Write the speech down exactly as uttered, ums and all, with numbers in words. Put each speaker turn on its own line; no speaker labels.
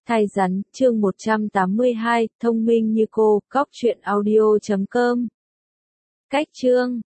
Thai rắn, chương một trăm tám mươi hai, thông minh như cô, cóc truyện audio chấm com. Cách chương